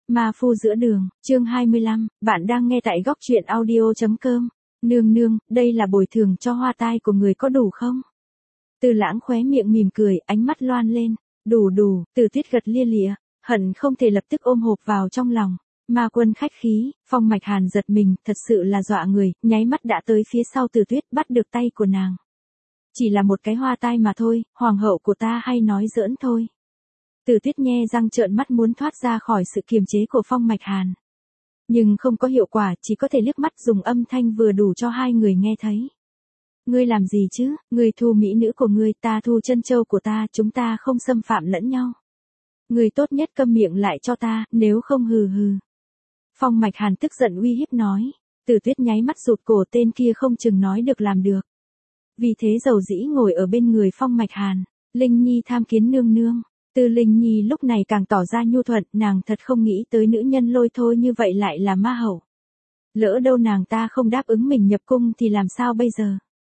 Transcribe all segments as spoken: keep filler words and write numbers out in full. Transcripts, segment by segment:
Ma phu giữa đường, chương hai mươi lăm, bạn đang nghe tại góc truyện audio.com. Nương nương, đây là bồi thường cho hoa tai của người có đủ không? Từ Lãng khóe miệng mỉm cười, ánh mắt loan lên. Đủ đủ, Từ Tuyết gật lia lịa, hận không thể lập tức ôm hộp vào trong lòng. Ma Quân khách khí, Phong Mạch Hàn giật mình, thật sự là dọa người, nháy mắt đã tới phía sau Từ Tuyết, bắt được tay của nàng. Chỉ là một cái hoa tai mà thôi, hoàng hậu của ta hay nói giỡn thôi. Từ Tuyết nhe răng trợn mắt muốn thoát ra khỏi sự kiềm chế của Phong Mạch Hàn. Nhưng không có hiệu quả, chỉ có thể liếc mắt dùng âm thanh vừa đủ cho hai người nghe thấy. Ngươi làm gì chứ, ngươi thu mỹ nữ của ngươi, ta thu chân châu của ta, chúng ta không xâm phạm lẫn nhau. Ngươi tốt nhất câm miệng lại cho ta, nếu không hừ hừ. Phong Mạch Hàn tức giận uy hiếp nói. Từ Tuyết nháy mắt rụt cổ, tên kia không chừng nói được làm được. Vì thế dầu dĩ ngồi ở bên người Phong Mạch Hàn. Linh Nhi tham kiến nương nương. Từ Linh Nhi lúc này càng tỏ ra nhu thuận, nàng thật không nghĩ tới nữ nhân lôi thôi như vậy lại là ma hậu. Lỡ đâu nàng ta không đáp ứng mình nhập cung thì làm sao bây giờ?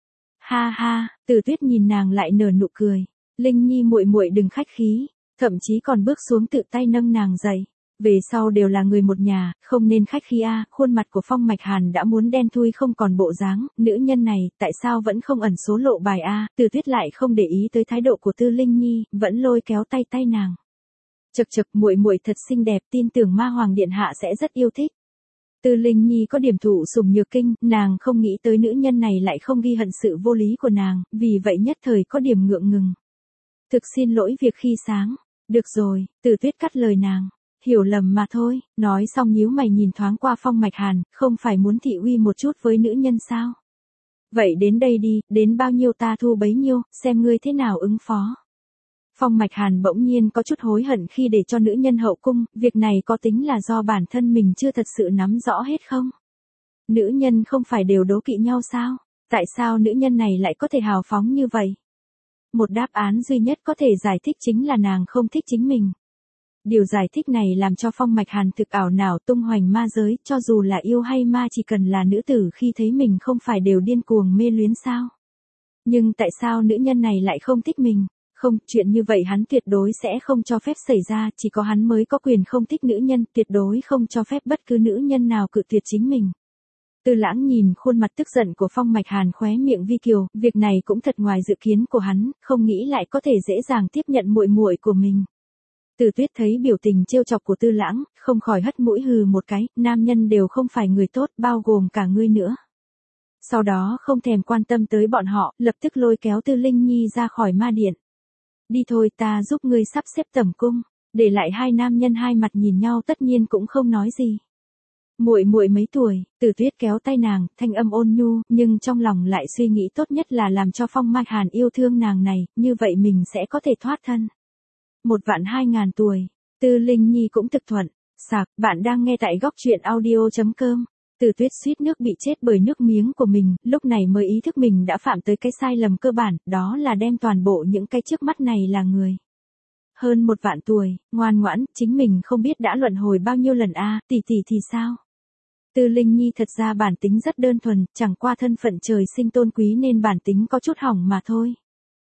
Ha ha, Từ Tuyết nhìn nàng lại nở nụ cười. Linh Nhi muội muội đừng khách khí, thậm chí còn bước xuống tự tay nâng nàng dậy. Về sau đều là người một nhà, không nên khách khí a. Khuôn mặt của Phong Mạch Hàn đã muốn đen thui không còn bộ dáng, nữ nhân này, tại sao vẫn không ẩn số lộ bài a? Từ Tuyết lại không để ý tới thái độ của Tư Linh Nhi, vẫn lôi kéo tay tay nàng. Chậc chậc, muội muội thật xinh đẹp, tin tưởng Ma Hoàng điện hạ sẽ rất yêu thích. Tư Linh Nhi có điểm thụ sủng nhược kinh, nàng không nghĩ tới nữ nhân này lại không ghi hận sự vô lý của nàng, vì vậy nhất thời có điểm ngượng ngùng. Thực xin lỗi việc khi sáng. Được rồi, Từ Tuyết cắt lời nàng. Hiểu lầm mà thôi, nói xong nhíu mày nhìn thoáng qua Phong Mạch Hàn, không phải muốn thị uy một chút với nữ nhân sao? Vậy đến đây đi, đến bao nhiêu ta thu bấy nhiêu, xem ngươi thế nào ứng phó. Phong Mạch Hàn bỗng nhiên có chút hối hận khi để cho nữ nhân hậu cung, việc này có tính là do bản thân mình chưa thật sự nắm rõ hết không? Nữ nhân không phải đều đố kỵ nhau sao? Tại sao nữ nhân này lại có thể hào phóng như vậy? Một đáp án duy nhất có thể giải thích chính là nàng không thích chính mình. Điều giải thích này làm cho Phong Mạch Hàn thực ảo não tung hoành ma giới, cho dù là yêu hay ma chỉ cần là nữ tử khi thấy mình không phải đều điên cuồng mê luyến sao. Nhưng tại sao nữ nhân này lại không thích mình? Không, chuyện như vậy hắn tuyệt đối sẽ không cho phép xảy ra, chỉ có hắn mới có quyền không thích nữ nhân, tuyệt đối không cho phép bất cứ nữ nhân nào cự tuyệt chính mình. Từ Lãng nhìn khuôn mặt tức giận của Phong Mạch Hàn khóe miệng vi kiều, việc này cũng thật ngoài dự kiến của hắn, không nghĩ lại có thể dễ dàng tiếp nhận muội muội của mình. Từ Tuyết thấy biểu tình trêu chọc của Tư Lãng, không khỏi hất mũi hừ một cái, nam nhân đều không phải người tốt, bao gồm cả ngươi nữa. Sau đó không thèm quan tâm tới bọn họ, lập tức lôi kéo Tư Linh Nhi ra khỏi ma điện. Đi thôi, ta giúp ngươi sắp xếp tẩm cung. Để lại hai nam nhân hai mặt nhìn nhau tất nhiên cũng không nói gì. Muội muội mấy tuổi? Từ Tuyết kéo tay nàng, thanh âm ôn nhu, nhưng trong lòng lại suy nghĩ tốt nhất là làm cho Phong Mạch Hàn yêu thương nàng này, như vậy mình sẽ có thể thoát thân. Một vạn hai ngàn tuổi. Tư Linh Nhi cũng thực thuận. Sạc, bạn đang nghe tại góc truyện audio.com. Từ Tuyết suýt nước bị chết bởi nước miếng của mình, lúc này mới ý thức mình đã phạm tới cái sai lầm cơ bản, đó là đem toàn bộ những cái trước mắt này là người. Hơn một vạn tuổi, ngoan ngoãn, chính mình không biết đã luận hồi bao nhiêu lần a, tỷ tỷ thì sao? Tư Linh Nhi thật ra bản tính rất đơn thuần, chẳng qua thân phận trời sinh tôn quý nên bản tính có chút hỏng mà thôi.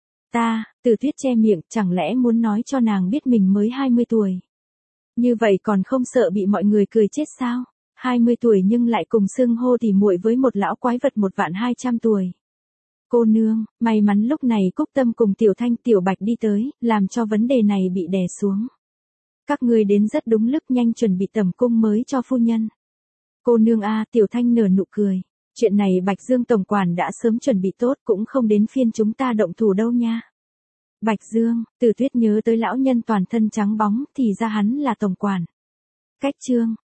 Ta, Từ Tuyết che miệng, chẳng lẽ muốn nói cho nàng biết mình mới hai mươi tuổi. Như vậy còn không sợ bị mọi người cười chết sao? hai mươi tuổi nhưng lại cùng xưng hô tỉ muội với một lão quái vật một vạn hai trăm tuổi. Cô nương, may mắn lúc này Cúc Tâm cùng Tiểu Thanh Tiểu Bạch đi tới, làm cho vấn đề này bị đè xuống. Các ngươi đến rất đúng lúc, nhanh chuẩn bị tẩm cung mới cho phu nhân. Cô nương a, Tiểu Thanh nở nụ cười. Chuyện này Bạch Dương tổng quản đã sớm chuẩn bị tốt, cũng không đến phiên chúng ta động thủ đâu nha. Bạch Dương, Từ Tuyết nhớ tới lão nhân toàn thân trắng bóng, thì ra hắn là tổng quản. Cách chương